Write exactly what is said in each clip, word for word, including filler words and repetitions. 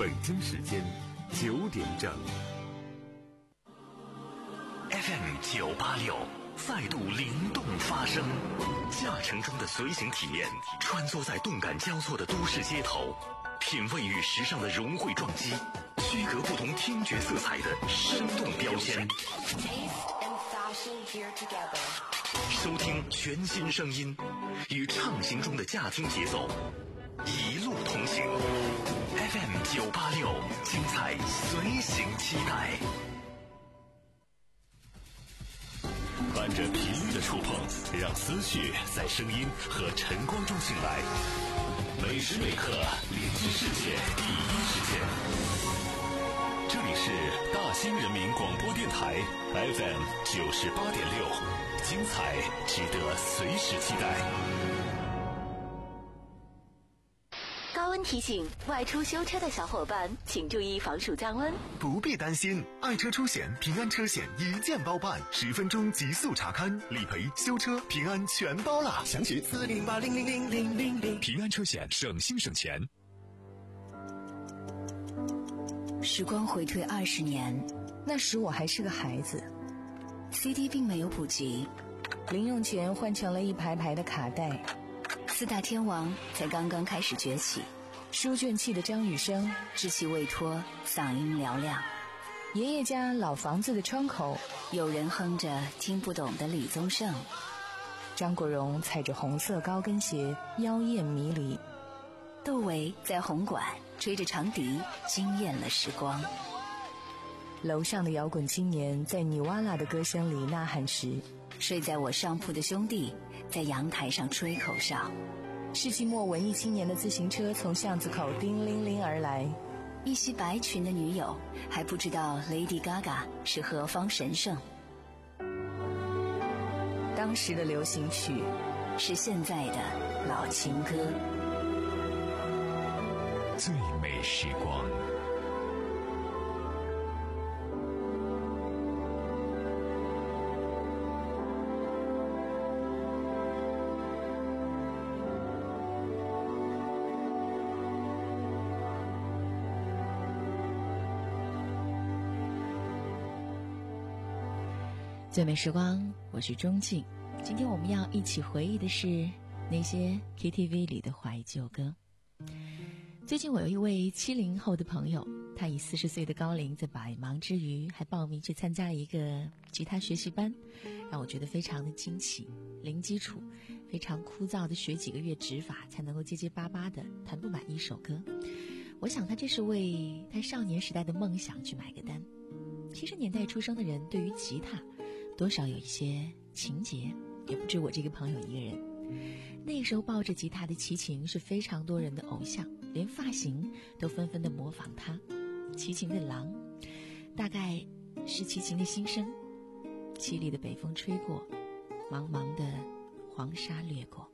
北京时间九点整。 F M 九八六再度灵动发声，驾乘中的随行体验，穿梭在动感交错的都市街头，品味与时尚的融汇撞击，区隔不同听觉色彩的生动标签。收听全新声音，与畅行中的驾听节奏，一路同行。F M 九八六，精彩随行期待。伴着频率的触碰，让思绪在声音和晨光中醒来。每时每刻连接世界第一时间。这里是大兴人民广播电台 F M 九十八点六，精彩值得随时期待。 高温提醒：外出修车的小伙伴，请注意防暑降温。 不必担心，爱车出险平安车险一键包办，十分钟极速查勘、理赔、修车，平安全包了。详询四零八零零零零零零。 平安车险，省心省钱。 时光回退二十年，那时我还是个孩子 ，C D 并没有普及，零用钱换成了一排排的卡带。四大天王才刚刚开始崛起，书卷气的张雨生稚气未脱，嗓音嘹亮。爷爷家老房子的窗口，有人哼着听不懂的李宗盛。张国荣踩着红色高跟鞋，妖艳迷离。窦唯在红馆吹着长笛，惊艳了时光。楼上的摇滚青年在尼瓦拉的歌声里呐喊时，睡在我上铺的兄弟在阳台上吹口哨。世纪末文艺青年的自行车从巷子口叮铃铃而来，一袭白裙的女友还不知道 Lady Gaga 是何方神圣。当时的流行曲是现在的老情歌。 最美时光。 最美时光，我是钟静。今天我们要一起回忆的是那些 K T V 里的怀旧歌。最近我有一位七零后的朋友，他以四十岁的高龄，在百忙之余还报名去参加了一个吉他学习班，让我觉得非常的惊奇。零基础，非常枯燥的学几个月指法，才能够结结巴巴的弹不满一首歌。我想他这是为他少年时代的梦想去买个单。七十年代出生的人对于吉他多少有一些情结，也不止我这个朋友一个人。那个时候抱着吉他的齐秦是非常多人的偶像，连发型都纷纷的模仿他。齐秦的狼，大概是齐秦的心声。凄厉的北风吹过，茫茫的黄沙掠过，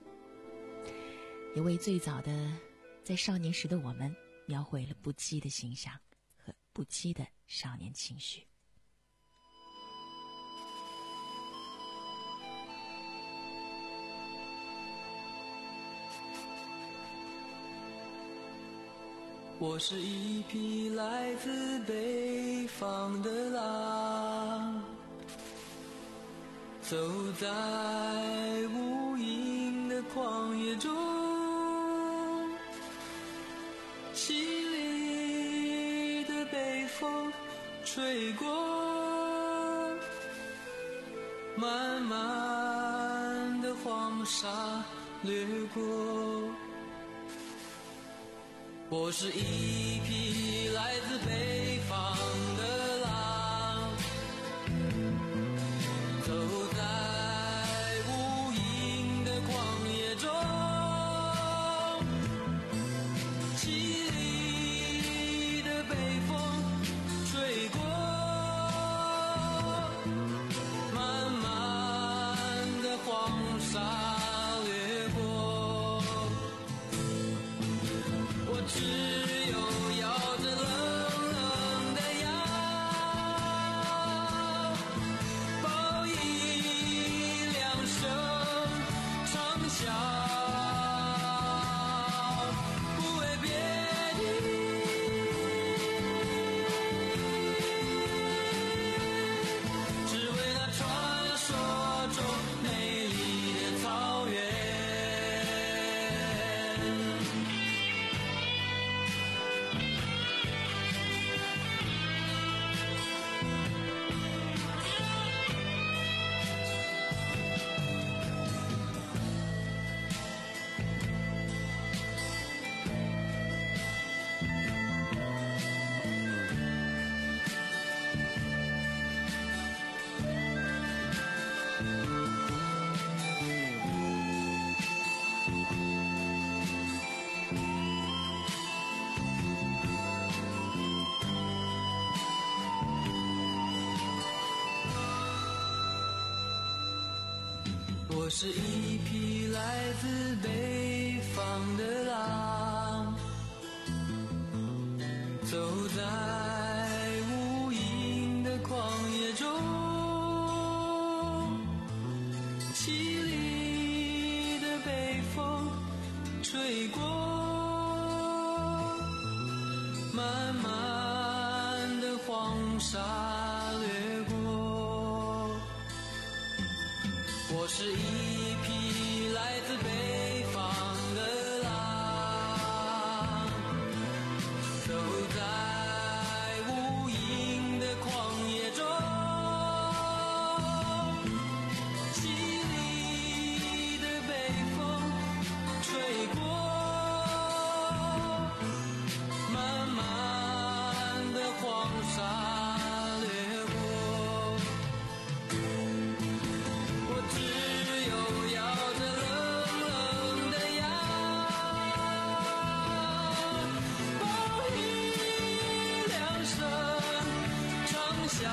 也为最早的在少年时的我们描绘了不羁的形象和不羁的少年情绪。 我是一匹来自北方的狼，走在无垠的旷野中，凄厉的北风吹过，漫漫的黄沙掠过。我是一匹来自北方的狼，走在无垠的旷野中，凄厉的北风吹过，漫漫的黄沙掠过。我只有摇着冷冷我是一匹来自北方的狼，走在无垠的旷野中，凄厉的北风吹过，漫漫的黄沙掠过。我是一匹来自北方的狼，走在无垠的旷野中，凄厉的北风吹过，漫漫的黄沙掠过。我只有咬着冷冷的牙，报以两声长啸，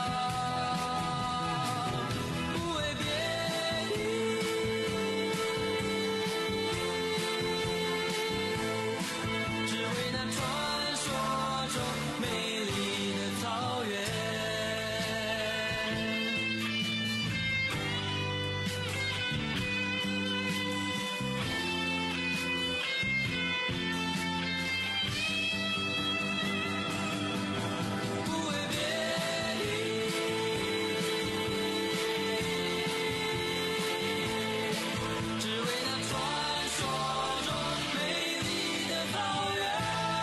不为别的，只为那传说中美丽的草原。不为别的，只为那传说中美丽的草原。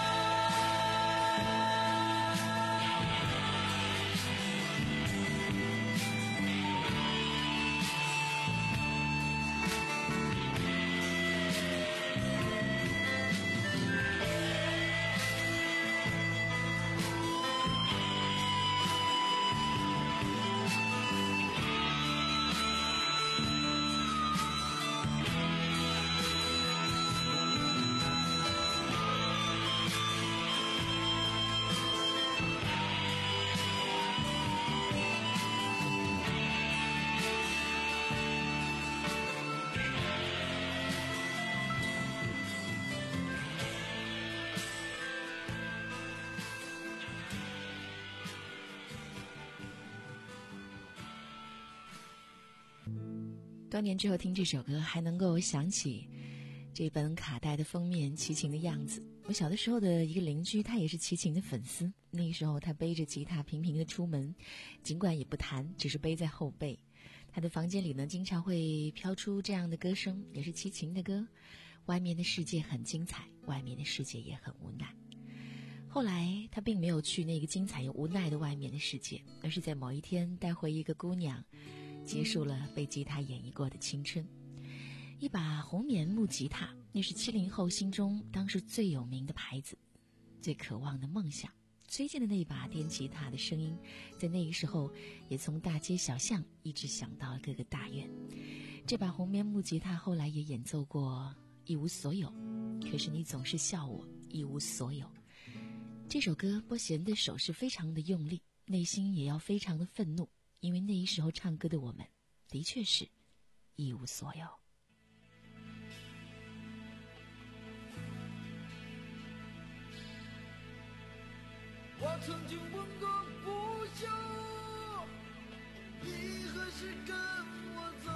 多年之后听这首歌，还能够想起这本卡带的封面齐秦的样子。我小的时候的一个邻居，他也是齐秦的粉丝。那个时候他背着吉他频频的出门，尽管也不弹，只是背在后背。他的房间里呢，经常会飘出这样的歌声，也是齐秦的歌。外面的世界很精彩，外面的世界也很无奈。后来他并没有去那个精彩又无奈的外面的世界，而是在某一天带回一个姑娘，结束了被吉他演绎过的青春。一把红棉木吉他，那是七零后心中当时最有名的牌子，最渴望的梦想。崔健的那把电吉他的声音，在那个时候也从大街小巷一直响到了各个大院。这把红棉木吉他后来也演奏过一无所有，可是你总是笑我一无所有。这首歌拨弦的手是非常的用力，内心也要非常的愤怒，因为那一时候唱歌的我们的确是一无所有。 我曾经问过不休，你何时跟我走？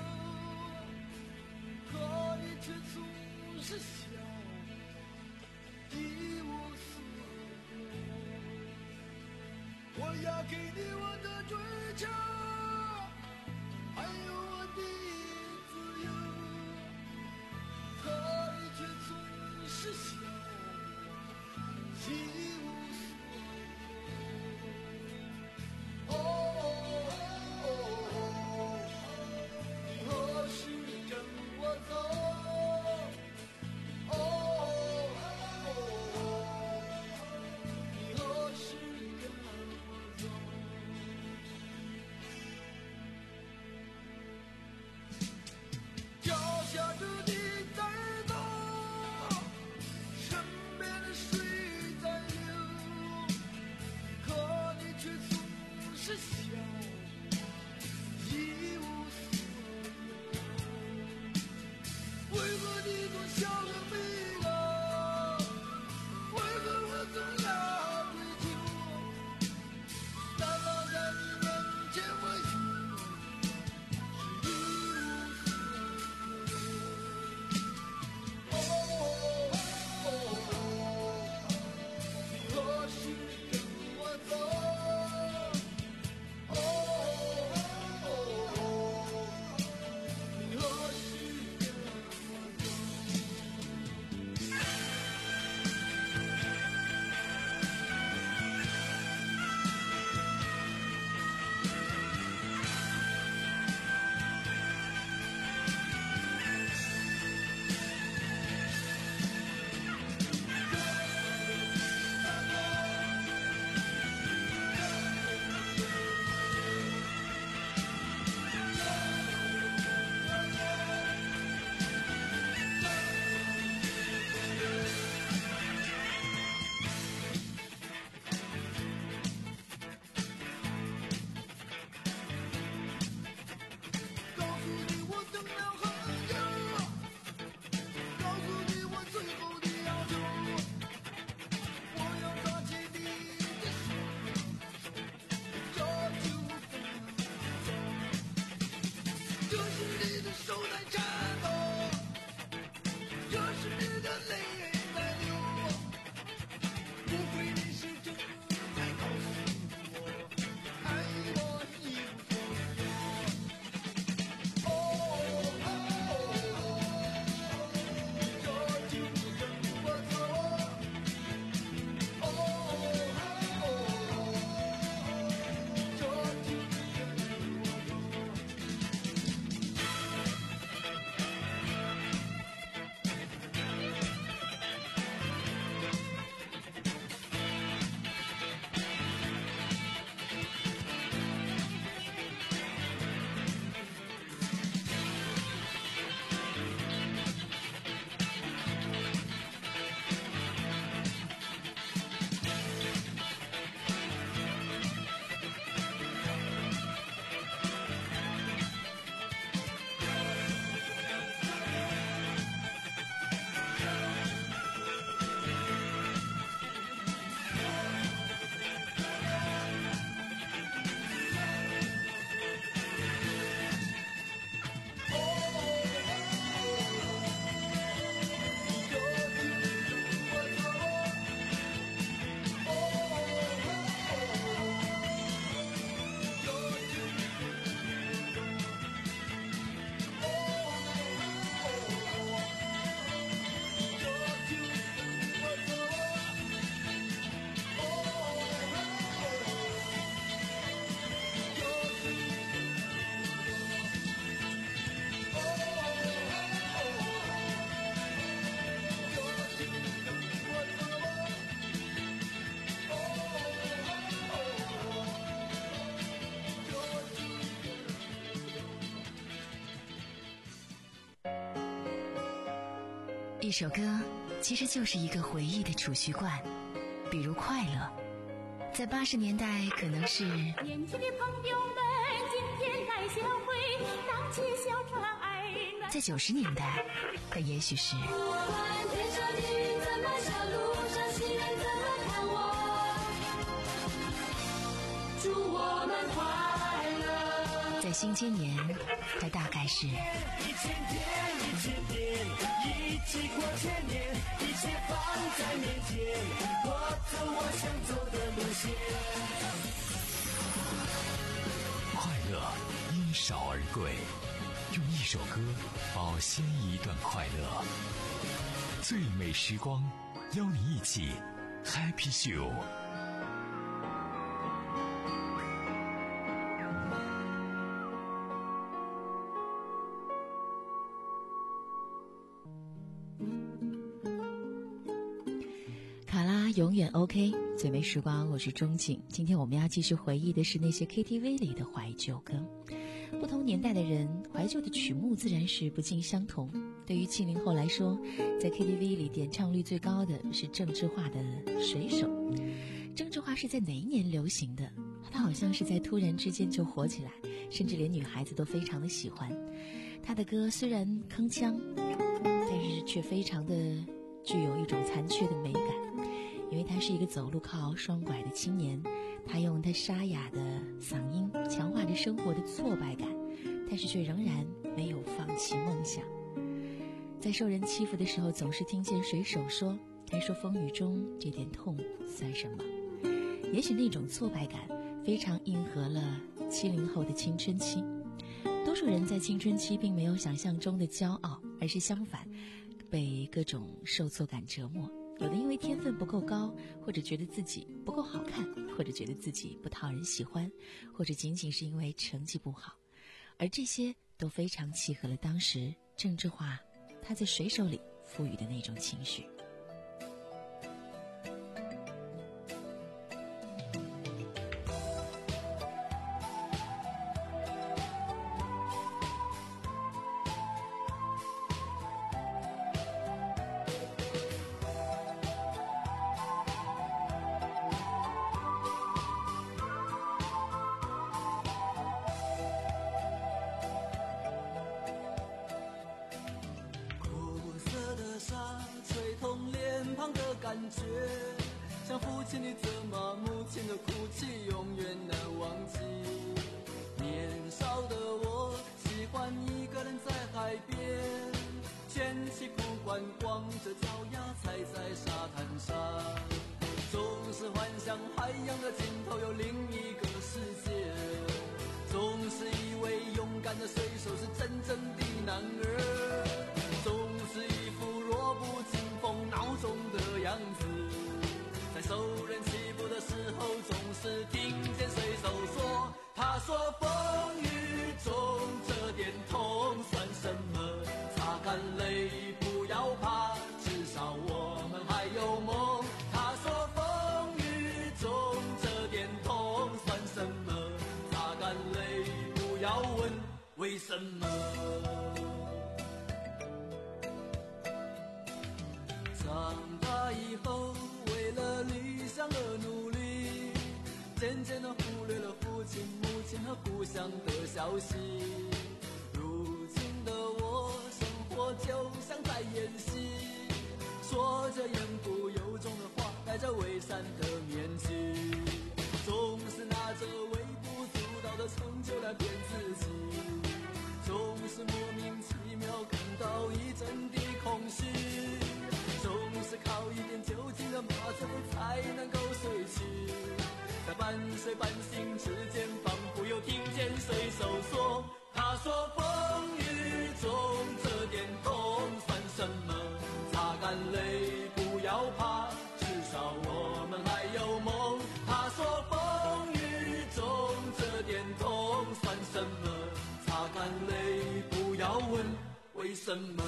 可你却总是笑我一无所有。我要给你我的追求，还有我的自由，可你却总是笑我一无所有。哦哦哦，你何时跟我走？哦哦，你何时跟我走？脚下的你在动，身边的水在一首歌其实就是一个回忆的储蓄罐，比如快乐，在八十年代可能是年轻的朋友们今天来相会，荡起小船儿暖。 在九十年代它也许是我问天上的云怎么笑，路上行人怎么看我，祝我们快乐。 在新千年它大概是一千天一千天，一起过千年，一切放在面前，我走我想走的路线。 快乐因少而贵，用一首歌保鲜一段快乐。最美时光，邀你一起 Happy Show。 卡拉永远 OK， 最美时光，我是钟景。今天我们要继续回忆的是那些 K T V 里的怀旧歌。不同年代的人，怀旧的曲目自然是不尽相同。对于七零后来说，在 K T V 里点唱率最高的是郑智化的《水手》。郑智化是在哪一年流行的？他好像是在突然之间就火起来，甚至连女孩子都非常的喜欢。他的歌虽然铿锵，但是却非常的具有一种残缺的美感，因为他是一个走路靠双拐的青年，他用他沙哑的嗓音强化着生活的挫败感，但是却仍然没有放弃梦想。在受人欺负的时候，总是听见水手说，他说风雨中这点痛算什么。也许那种挫败感非常应和了七零后的青春期。多数人在青春期并没有想象中的骄傲，而是相反，被各种受挫感折磨。有的因为天分不够高，或者觉得自己不够好看，或者觉得自己不讨人喜欢，或者仅仅是因为成绩不好。而这些都非常契合了当时郑智化他在水手里赋予的那种情绪。 感觉像父亲的责骂，母亲的哭泣，永远难忘记。年少的我喜欢一个人在海边，牵起裤管，光着脚丫踩在沙滩上，总是幻想海洋的尽头有另一个世界，总是以为勇敢的水手是真正的男儿，总是一副弱不禁风孬种的样子，在受人欺负的时候，总是听见水手说，他说风雨中这点痛算什么，擦干泪不要怕，至少我们还有梦。他说风雨中这点痛算什么，擦干泪不要问为什么。长大以后为了理想而努力，渐渐地忽略了父亲母亲和故乡的消息。如今的我生活就像在演戏，说着言不由衷的话，戴着伪善的面具，总是拿着微不足道的成就来骗自己，总是莫名其妙感到一阵的空虚，总是靠一点酒精的麻醉才能够睡去，在半睡半醒之间，仿佛又听见水手说，他说风雨中这点痛算什么，擦干泪不要怕，至少我们还有梦。他说风雨中这点痛算什么，擦干泪不要问为什么。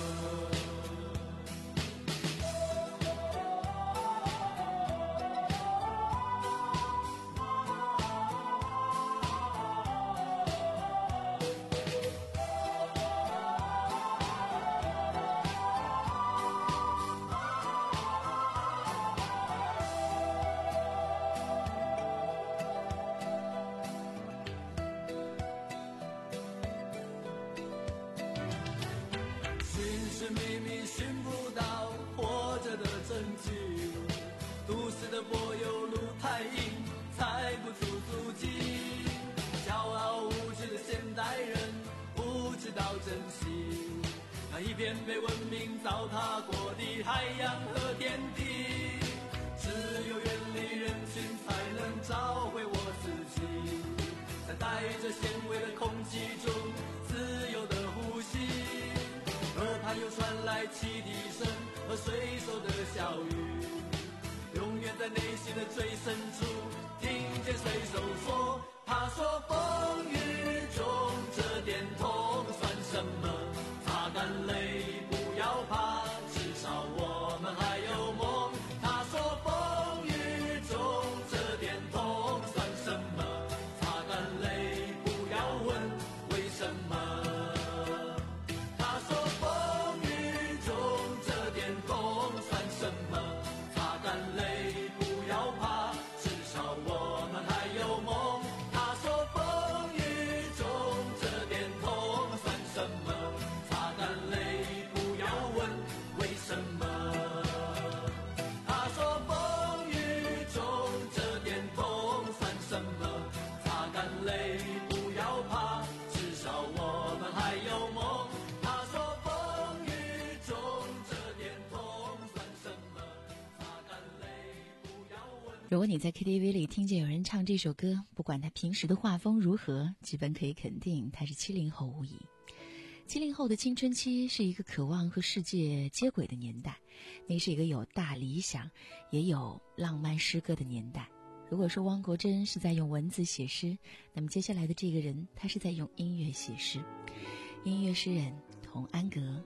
柏油路太硬，踩不出足迹。骄傲无知的现代人不知道珍惜那一片被文明糟蹋过的海洋和天地。只有远离人群才能找回我自己，在带着咸味的空气中自由的呼吸。河畔又传来汽笛声和水手的笑语，永远在内心的最深处听见水手说，他说风雨中这点痛算什么，擦干泪不要怕，至少我们还有梦。他说风雨中这点痛算什么，擦干泪不要问为什么。他说风雨中这点痛算什么，擦干泪不要怕，至少我们还有梦。他说风雨中这点痛算什么，擦干泪不要问为什么。他说风雨中这点痛算什么，擦干泪不要怕，至少我们还有梦。他说风雨中这点痛算什么，擦干泪不要问。 如果你在 K T V 里听见有人唱这首歌，不管他平时的画风如何，基本可以肯定他是七零后无疑。七零后的青春期是一个渴望和世界接轨的年代，那是一个有大理想也有浪漫诗歌的年代。如果说汪国真是在用文字写诗，那么接下来的这个人他是在用音乐写诗。音乐诗人童安格。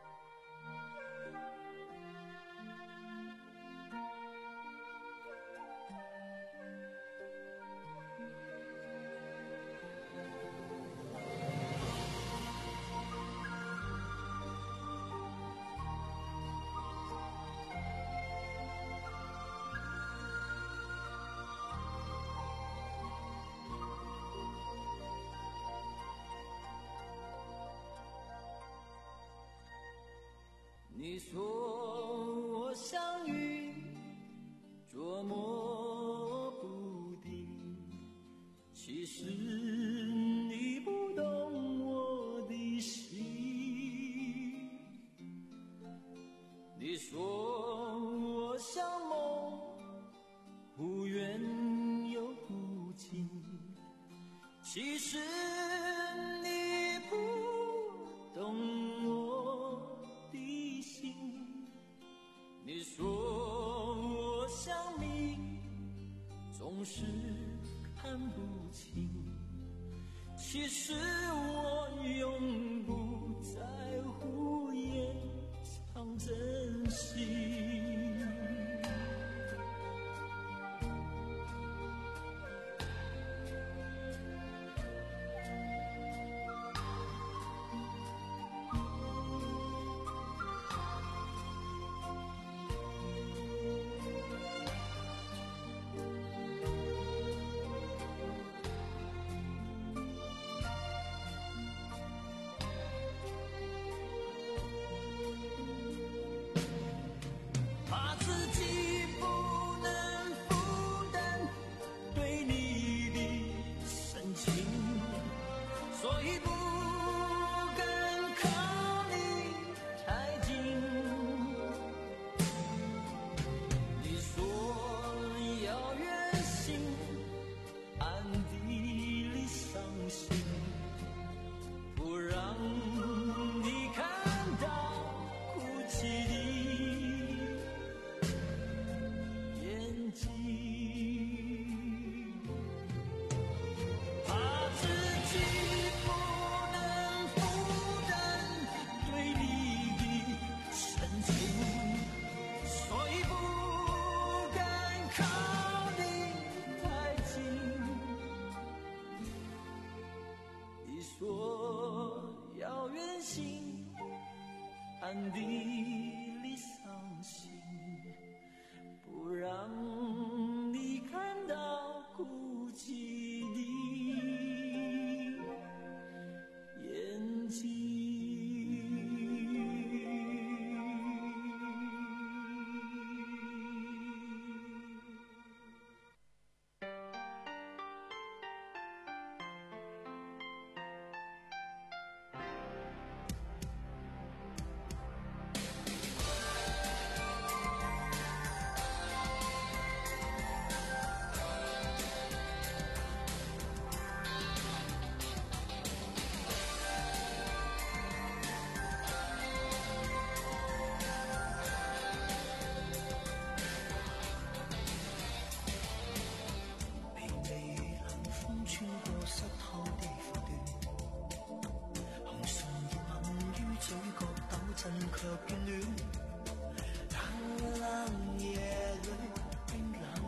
你说我像云捉摸不定，其实你不懂我的心。你说我像梦，忽远又忽近，其实你不懂我的心。你说我像你，总是看不清，其实我永不在乎掩藏真心。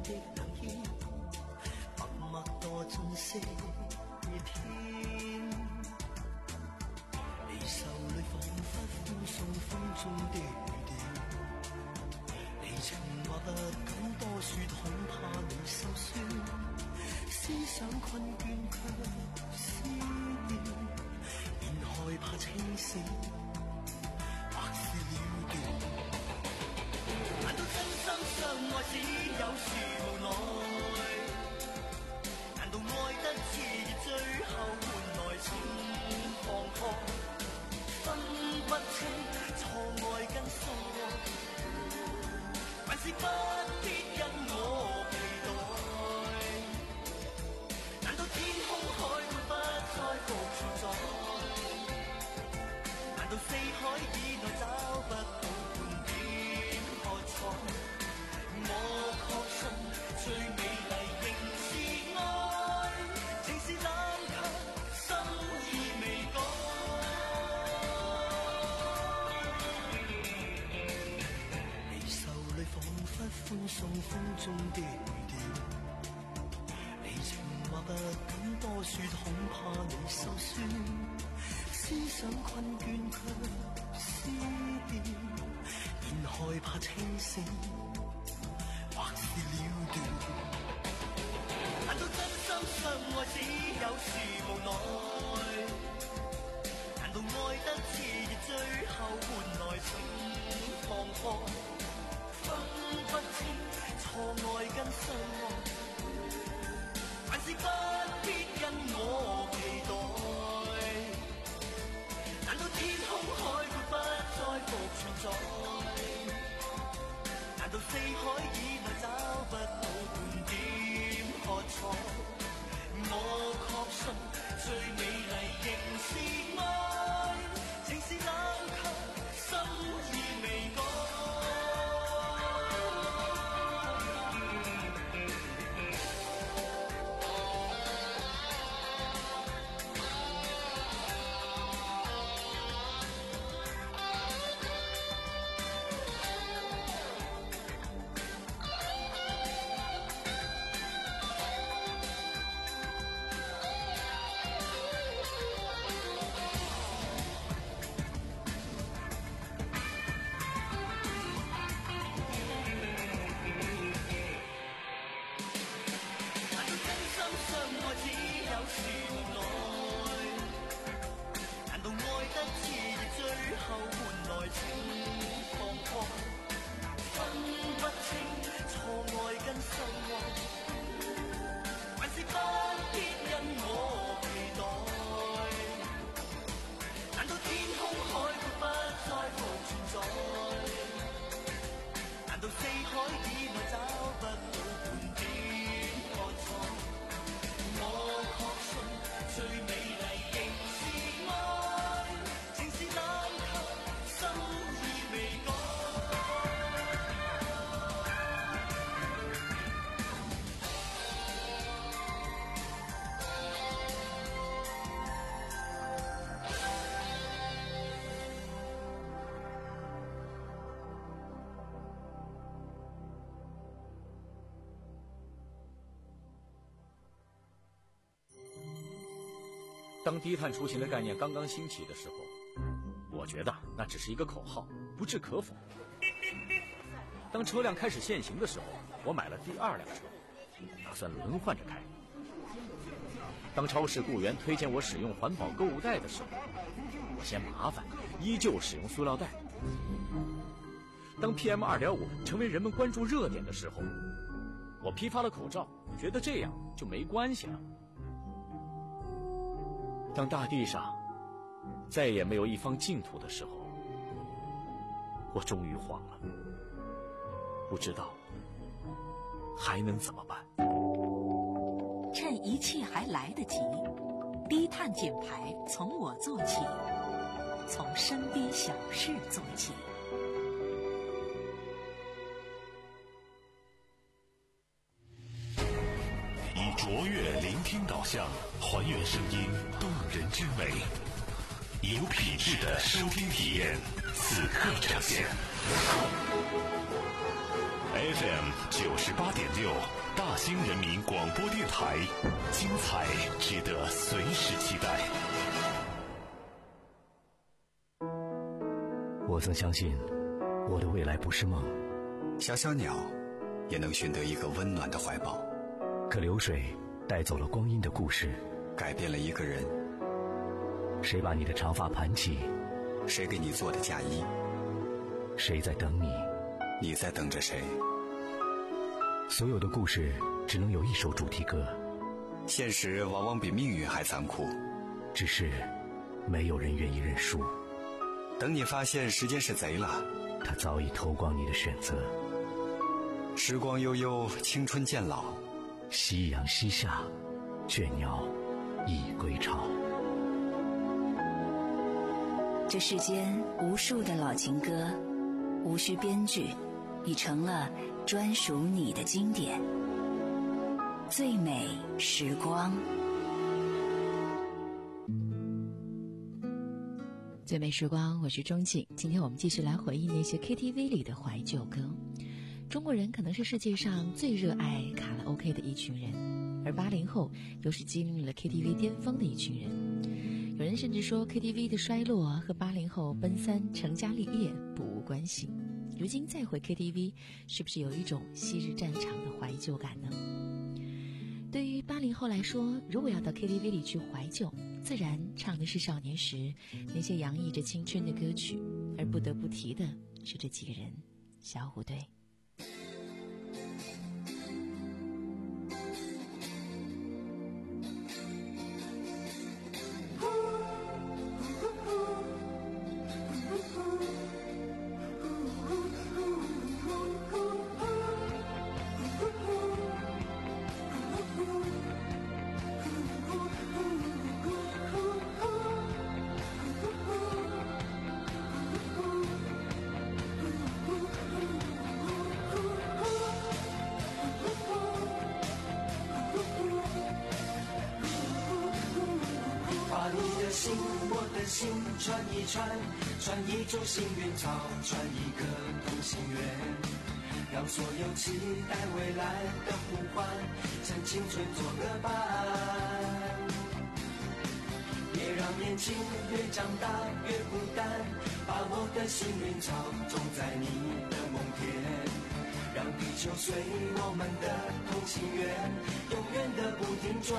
亦能要默默墮進些天。離愁裏彷彿歡送風中的鳥，離情話不敢多說，恐怕你心酸。思想困倦卻思念，便害怕清醒，或是了斷。難道真心相愛只有時無奈？難道愛得熾熱最後換來情放開？分不清錯愛跟疏愛，還是不必因我期待？難道天空海闊不再復存在？難道四海以內找不到半點喝彩？我確信最美麗仍是愛，情是冷卻，心意未改。離愁裏彷彿歡送風中的調，離情話不敢多說，恐怕你心酸。思想困倦卻思念，然害怕清醒，或是了斷。難道真心相愛只有時無奈？難道愛得熾熱最後換來情放開？分不清錯愛跟相愛，還是不必因我期待？難道天空海闊不再復存在？難道四海以內找不到半點喝彩？我確信最美麗仍是愛，情是冷卻，心意未改。 当低碳出行的概念刚刚兴起的时候，我觉得那只是一个口号，不置可否。当车辆开始限行的时候，我买了第二辆车，打算轮换着开。当超市雇员推荐我使用环保购物袋的时候，我嫌麻烦，依旧使用塑料袋。当 P M 二点五 成为人们关注热点的时候，我批发了口罩，觉得这样就没关系了。当大地上再也没有一方净土的时候，我终于慌了，不知道还能怎么办。 趁一切还来得及，低碳减排从我做起，从身边小事做起。 以卓越聆听导向，还原声音动人之美，有品质的收听体验，此刻呈现。 F M 九十八点六，大兴人民广播电台，精彩值得随时期待。 我曾相信，我的未来不是梦。 小小鸟也能寻得一个温暖的怀抱。 可流水带走了光阴的故事， 改变了一个人。 谁把你的长发盘起？ 谁给你做的嫁衣？ 谁在等你？ 你在等着谁？ 所有的故事只能有一首主题歌。 现实往往比命运还残酷， 只是没有人愿意认输。 等你发现时间是贼了， 他早已偷光你的选择。 时光悠悠，青春渐老， 夕阳西下，倦鸟已归巢。 这世间无数的老情歌，无需编剧，已成了专属你的经典。最美时光， 最美时光，我是钟静。今天我们继续来回忆那些 K T V 里的怀旧歌。中国人可能是世界上最热爱卡拉 OK 的一群人，而八零后又是经历了 K T V 巅峰的一群人。有人甚至说 K T V 的衰落和八零后奔三成家立业不无关系。如今再回 K T V， 是不是有一种昔日战场的怀旧感呢？对于八零后来说，如果要到 K T V 里去怀旧，自然唱的是少年时那些洋溢着青春的歌曲，而不得不提的是这几个人：小虎队。 心，我的心串一串，串一株幸运草，串一个同心圆，让所有期待未来的呼唤，趁青春做个伴。别让年轻越长大越孤单，把我的幸运草种在你的梦田，让地球随我们的同心圆，永远的不停转。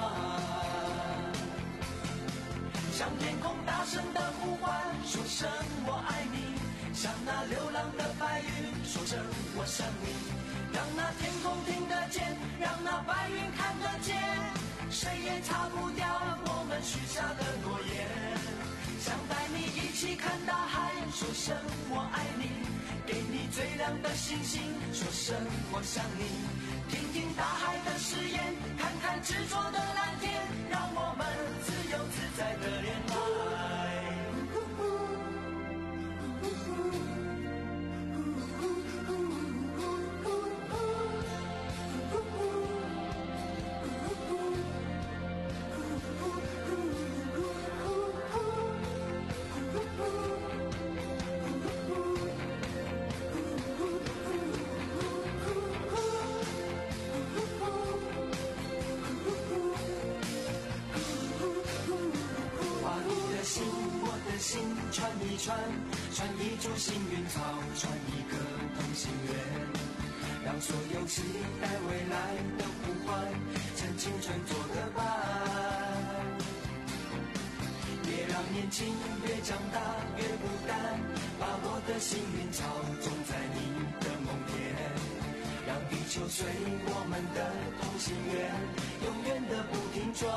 向天空大声的呼唤，说声我爱你，向那流浪的白云说声我想你，让那天空听得见，让那白云看得见，谁也擦不掉我们许下的诺言。想带你一起看大海，说声我爱你，给你最亮的星星，说声我想你，听听大海的誓言，看看执着的蓝天，让我们自由自在的恋爱。心串一串，串一株幸运草，串一个同心圆，让所有期待未来的呼唤，趁青春做个伴。别让年轻越长大越孤单，把我的幸运草种在你的梦田，让地球随我们的同心圆，永远的不停转。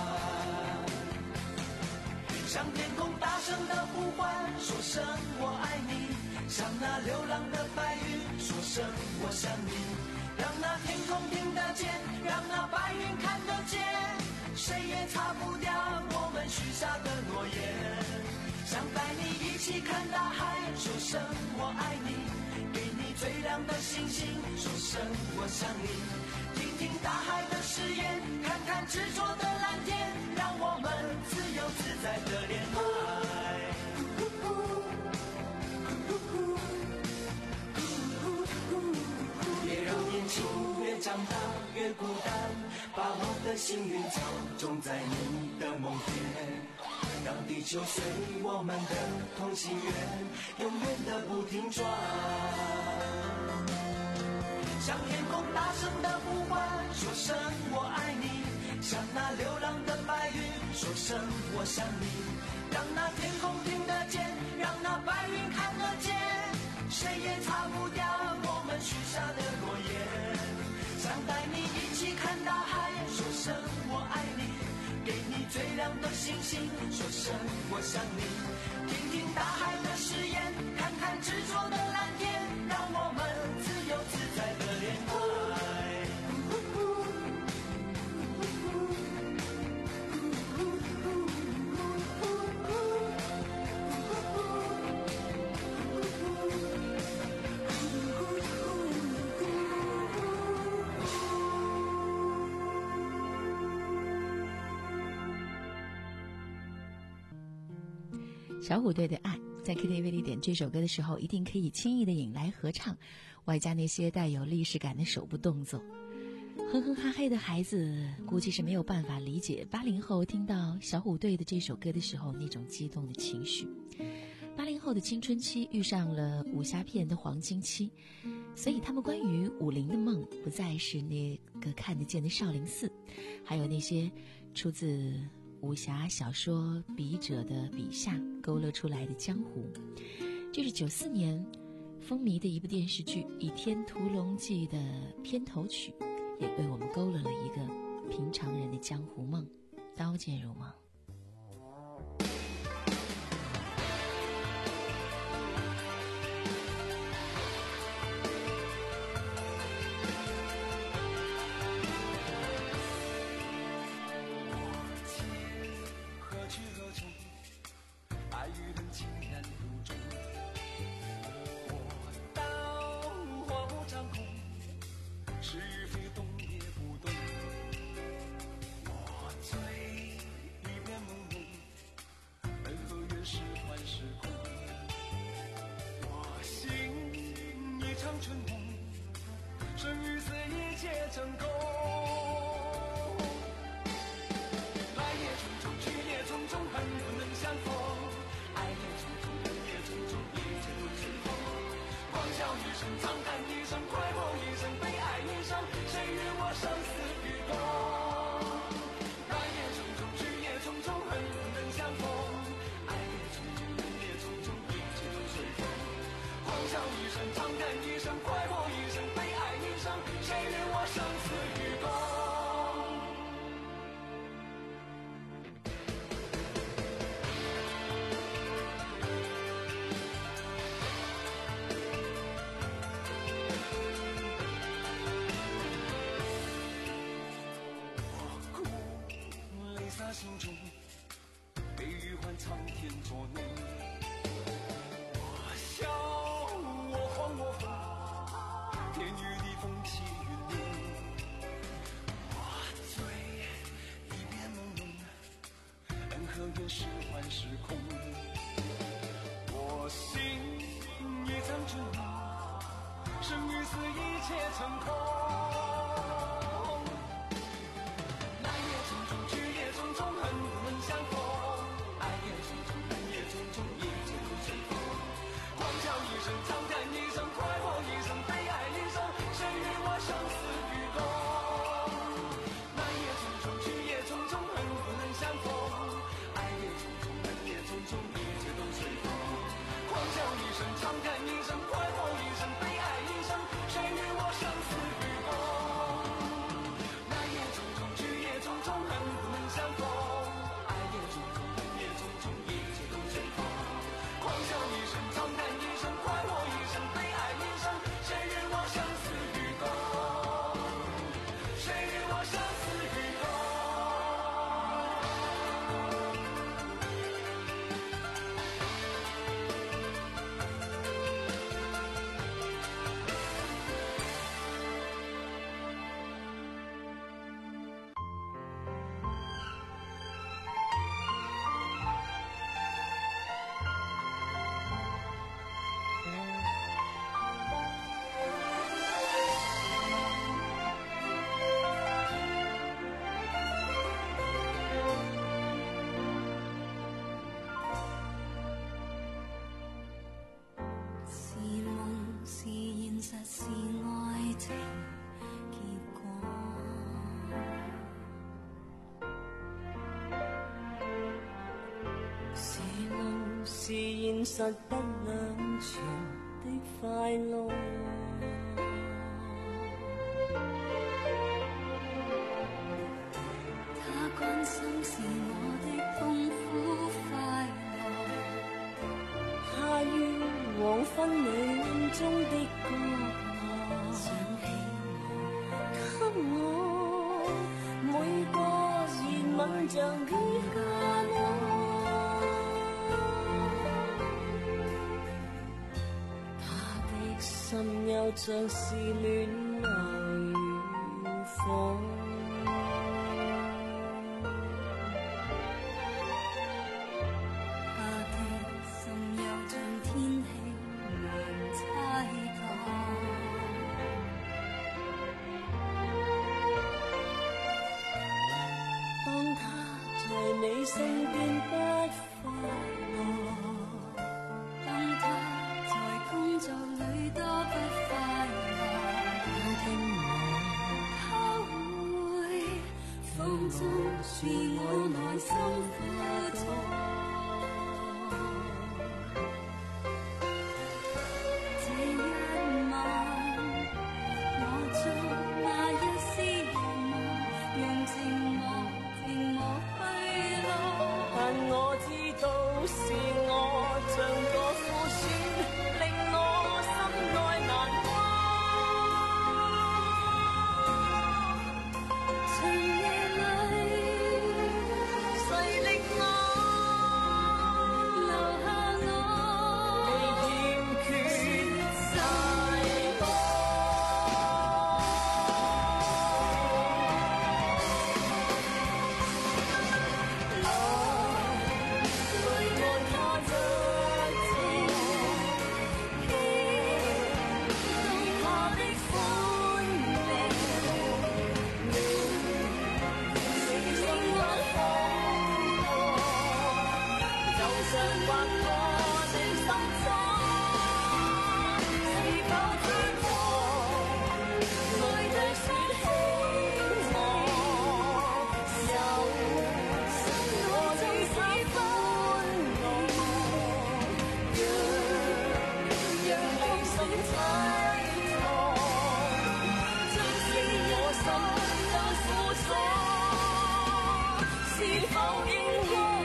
向天空大声的呼唤，说声我爱你，向那流浪的白云说声我想你，让那天空听得见，让那白云看得见，谁也擦不掉我们许下的诺言。想带你一起看大海，说声我爱你，给你最亮的星星，说声我想你，听听大海的誓言，看看执着的蓝天，让我们自由自在的恋爱。别长大越孤单，把我的幸运草种在你的梦边，让地球随我们的同心圆永远的不停转，向天空大声的呼唤，说声我爱你，向那流浪的白云说声我想你，让那天空听得见，让那白云看得见，谁也擦不掉我们许下的诺言，想带你一起看大海，说声我爱你，给你最亮的星星，说声我想你，听听大海的誓言，看看执着的蓝天，让我们自由自在的恋爱。 小虎队的爱，在 K T V 里点这首歌的时候，一定可以轻易的引来合唱，外加那些带有历史感的手部动作。哼哼哈嘿的孩子估计是没有办法理解八零后听到小虎队的这首歌的时候那种激动的情绪。八零后的青春期遇上了武侠片的黄金期，所以他们关于武林的梦不再是那个看得见的少林寺，还有那些出自武侠小说笔者的笔下勾勒出来的江湖。这是九四年风靡的一部电视剧《倚天屠龙记》的片头曲，也为我们勾勒了一个平常人的江湖梦，刀剑如梦。 心中被雨换苍天作弄，我笑我慌我疯，天与地风起云涌，我醉一片朦胧，恩和怨是幻是空，我心一场春梦，生与死一切成空。长叹一声，快活一生，悲哀一生，谁与我生死与是現實不兩全的快樂。他關心是我的痛苦快樂，他於黃昏裏暗中的歌樂，想起我，給我每個熱吻像雨下落。心又像是戀愛與火，他的心又像天氣難猜度。當他在你身邊不快樂，當他在工作裏多不快樂，我聽我他會放縱是我內心苦楚。這一晚我做那一絲夢，用寂寞停我去路，但我知道是我像個負算，令我心內難過。長夜裏誰令我留下我被欠缺太多。我淚愛他的情，懂他的歡迎，是令我好過，就像劃過你心中。是否知道愛的説起我，有心我縱使歡樂，讓讓你心猜錯，縱使我心有苦楚，是否應該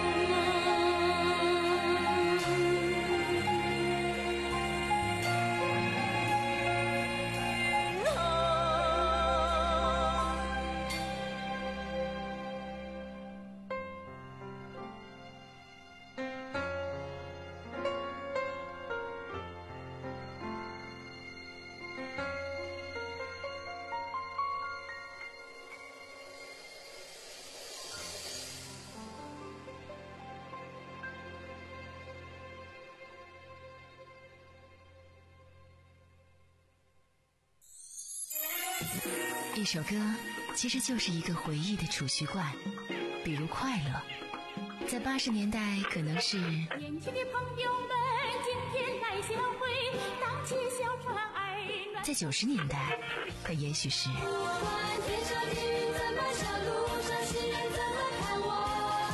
一首歌其实就是一个回忆的储蓄罐，比如快乐，在八十年代可能是年轻的朋友们今天来相会，荡起小船儿暖。 在九十年代它也许是不管天上的云怎么笑，路上行人怎么看我，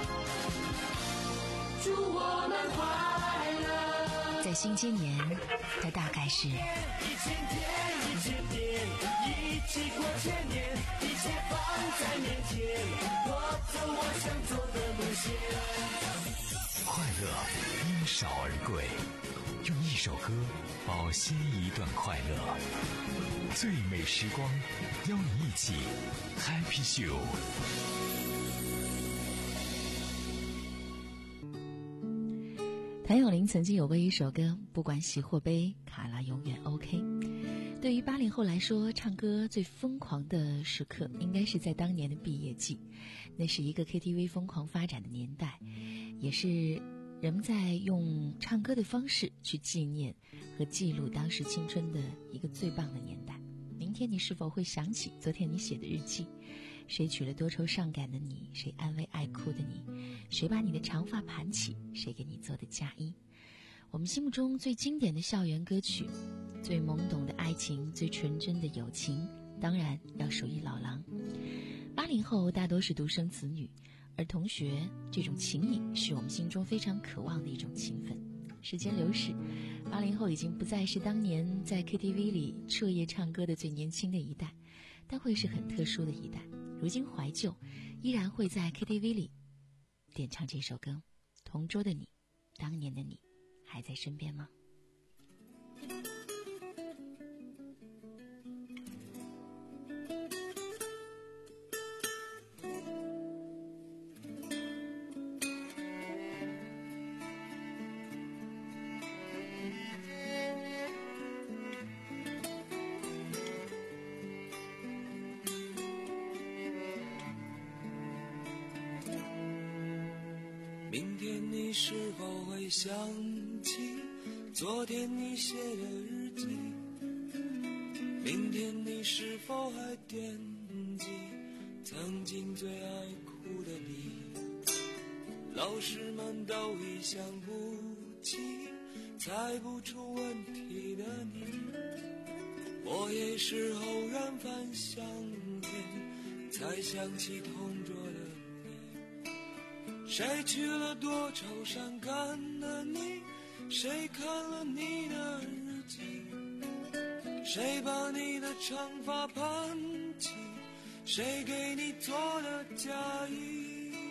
祝我们快乐。 在新今年它大概是一千天一千天一起过千年，一切放在面前，我走我想走的路线。 快乐因少而贵，用一首歌保鲜一段快乐。最美时光，邀你一起 Happy Show。 谭咏麟曾经有过一首歌，不管喜或悲，卡拉永远 OK。对于八零后来说，唱歌最疯狂的时刻应该是在当年的毕业季，那是一个 K T V 疯狂发展的年代，也是人们在用唱歌的方式去纪念和记录当时青春的一个最棒的年代。明天你是否会想起昨天你写的日记？谁娶了多愁善感的你？谁安慰爱哭的你？谁把你的长发盘起？谁给你做的嫁衣？我们心目中最经典的校园歌曲，最懵懂的爱情，最纯真的友情，当然要属于老狼。八零后大多是独生子女， 而同学这种情谊是我们心中非常渴望的一种情分。时间流逝，八零后已经不再是当年在 K T V 里彻夜唱歌的最年轻的一代，但会是很特殊的一代。如今怀旧，依然会在 K T V 里点唱这首歌《同桌的你》，当年的你还在身边吗？ 明天你是否会想起昨天你写的日记？明天你是否还惦记曾经最爱哭的你？老师们都已想不起猜不出问题的你，我也是偶然翻相片才想起同桌的你。谁去了多愁善感的你？谁看了你的日记？谁把你的长发盘起？谁给你做的嫁衣？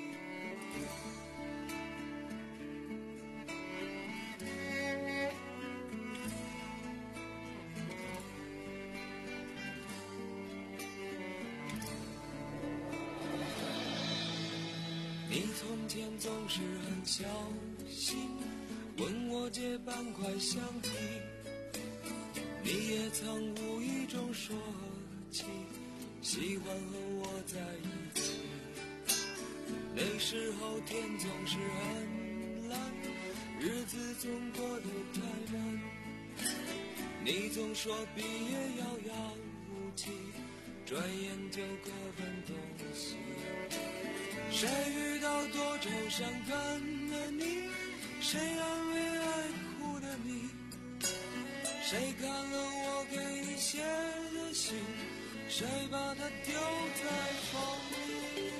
你从前总是很小心问我借半块橡皮，你也曾无意中说起喜欢和我在一起。那时候天总是很蓝，日子总过得太慢，你总说毕业遥遥无期，转眼就各奔东西。谁遇到多愁善感的你？谁安慰爱哭的你？谁看了我给你写的信？谁把它丢在风里？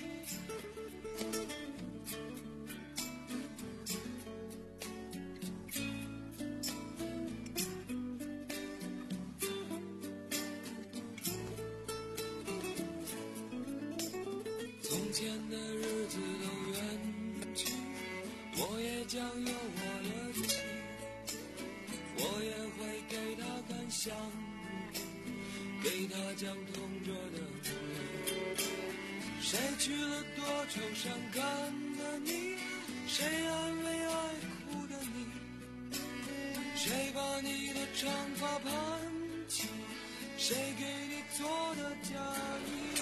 从前的日子都远去，我也将有我的妻，我也会给她看相片，给她讲同桌的你。谁去了多愁善感的你？谁安慰爱哭的你？谁把你的长发盘起？谁给你做的嫁衣？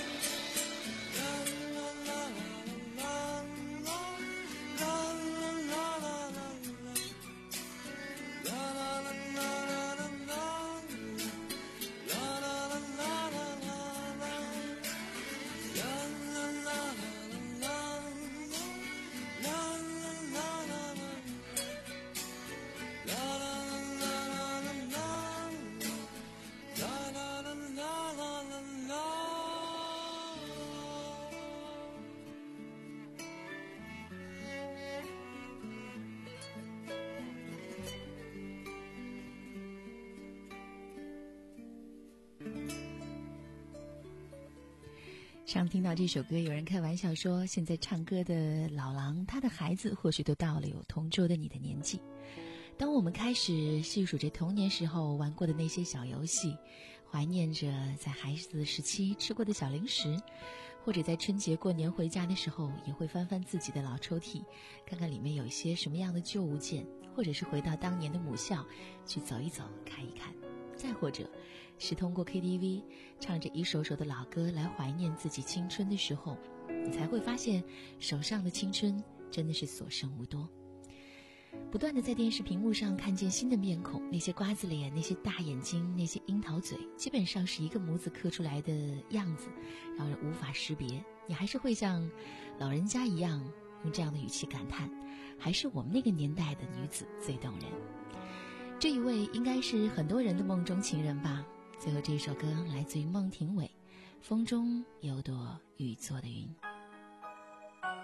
上听到这首歌，有人开玩笑说，现在唱歌的老狼，他的孩子或许都到了有同桌的你的年纪。当我们开始细数着童年时候玩过的那些小游戏，怀念着在孩子的时期吃过的小零食，或者在春节过年回家的时候，也会翻翻自己的老抽屉，看看里面有一些什么样的旧物件，或者是回到当年的母校去走一走看一看，再或者是通过 K T V 唱着一首首的老歌来怀念自己青春的时候，你才会发现手上的青春真的是所剩无多。不断的在电视屏幕上看见新的面孔，那些瓜子脸，那些大眼睛，那些樱桃嘴，基本上是一个模子刻出来的样子，让人无法识别。你还是会像老人家一样用这样的语气感叹，还是我们那个年代的女子最动人。这一位应该是很多人的梦中情人吧。最后这首歌来自于孟庭苇，风中有朵雨做的云。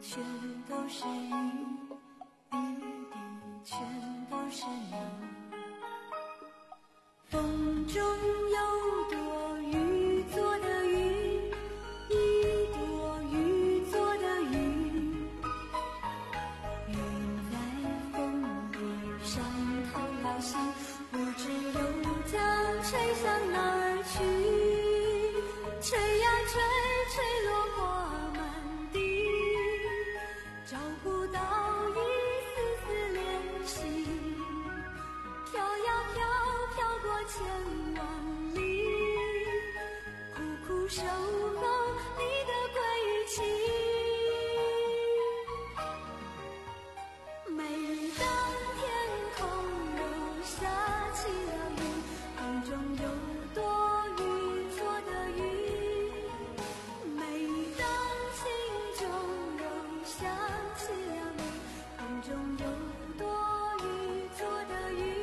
全都是雨，雨滴全都是你。风中有朵雨做的云，一朵雨做的云，云在风里上透了心，不知又将吹向哪儿去，吹呀吹，吹落花满地，找不到一丝丝联系，飘呀飘，飘过千万里，苦苦守候你的归期。每当天空又下起了雨，空中有朵雨做的云，每当心中又想起了你，空中有朵雨做的云。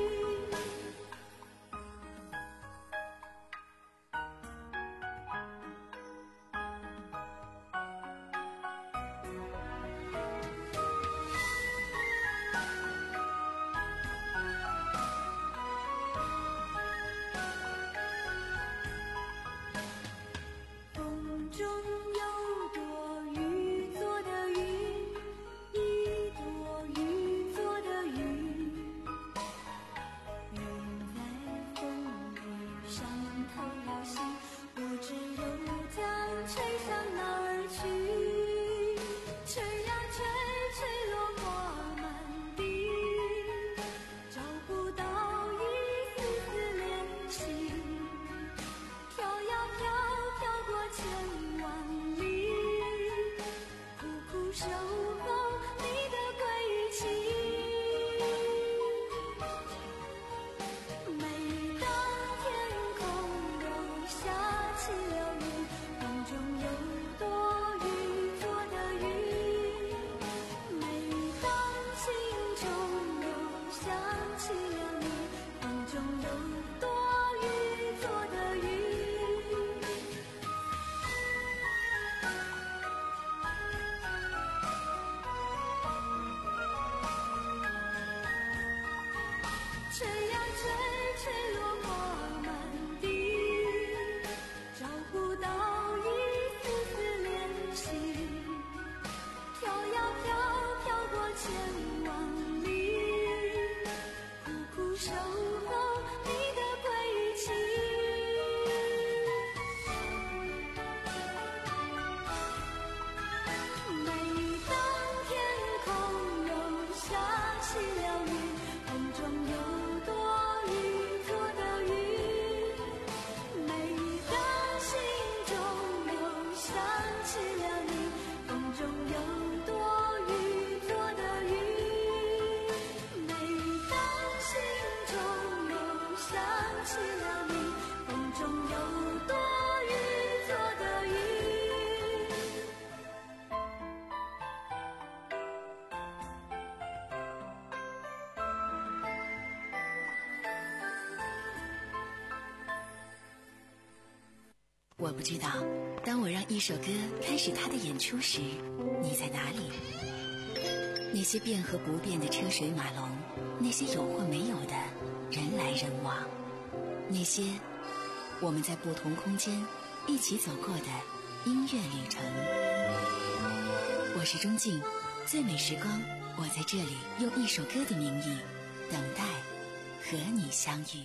风中有朵雨做的云，一朵雨做的云，云在风里上透了心，不知又将吹向哪儿去，吹呀吹，吹落花满地，找不到一丝丝联系，飘呀飘，飘过千万里，苦苦守候你的归期。每当天空又下起了雨，空中有朵雨做的云，每当心中又想起了你，空中有朵雨做的云。吹呀吹，吹落花满地，找不到一丝丝联系，飘呀飘，飘过千万里，苦苦守候你的归期。每当天空又下起了雨，空中有朵雨做的云，每当心中又想起了你，风中有朵雨做的云，每当心中又想起了你，风中有朵雨做的云。 我不知道，当我让一首歌开始它的演出时，你在哪里？那些变和不变的车水马龙，那些有或没有的人来人往，那些我们在不同空间一起走过的音乐旅程。我是钟静，最美时光，我在这里用一首歌的名义等待和你相遇。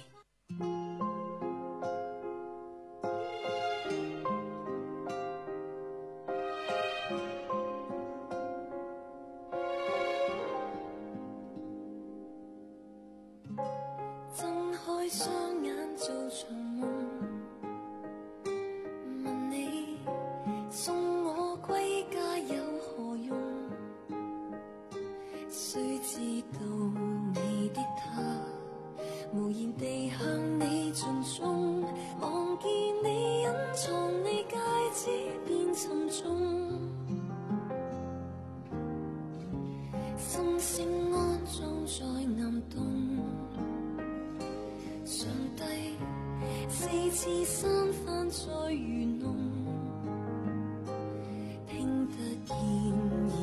睜開雙眼做場夢，問你送我歸家有何用？誰知道你的他無言地向你盡忠，望見你隱藏你戒指變沉重，心聲安裝在暗洞。上帝四次三番在愚弄，聽得見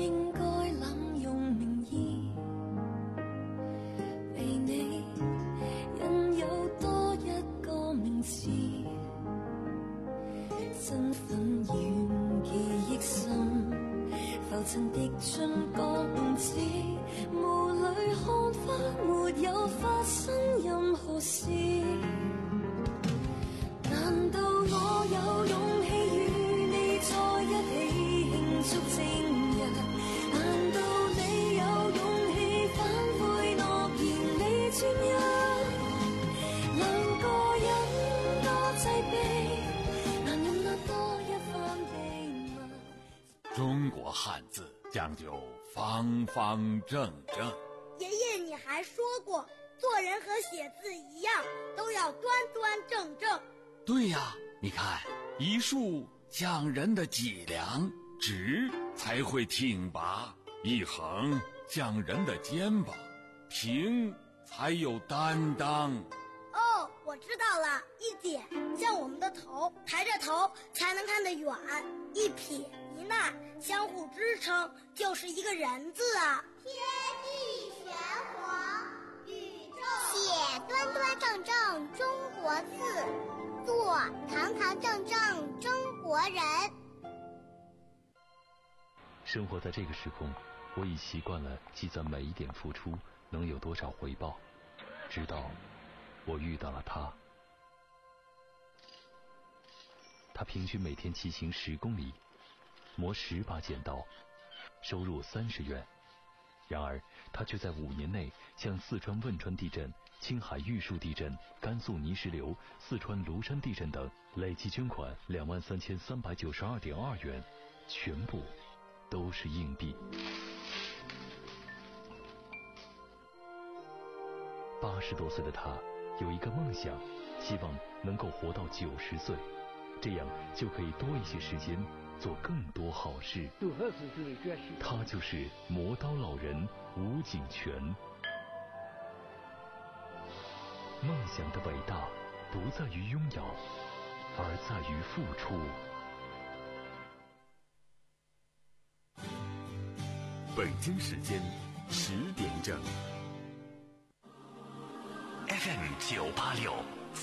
應該濫用名義，被你引誘多一個名詞，身份遠記憶深，浮沉的春光子，霧裏看花沒有發生任何事。難道我有勇氣與你在一起慶祝正日？難道你有勇氣反悔諾言你專一？兩個人多擠迫，難容納多一番秘密。 中國漢字講究方方正正。 爺爺，你還說過，做人和寫字一樣，都要端端正正。 對呀，你看，一豎講人的脊梁，直才會挺拔；一橫講人的肩膀，平才有擔當。 哦，我知道了，一點像我們的頭，抬着頭才能看得遠；一撇一捺相互支撐，就是一個人字啊。 天地玄黃，宇宙寫端端正正中國字，做堂堂正正中國人。 生活在這個時空，我已習慣了計算每一點付出能有多少回報，直到我遇到了他。他平均每天騎行十公里，磨十把剪刀，收入三十元。然而他却在五年内向四川汶川地震、青海玉树地震、甘肃泥石流、四川庐山地震等累计捐款两万三千三百九十二点二元，全部都是硬币。八十多岁的他有一个梦想，希望能够活到九十岁，这样就可以多一些时间做更多好事。他就是磨刀老人吴景全。梦想的伟大不在于拥有，而在于付出。 北京时间十点整。 F M 九八六。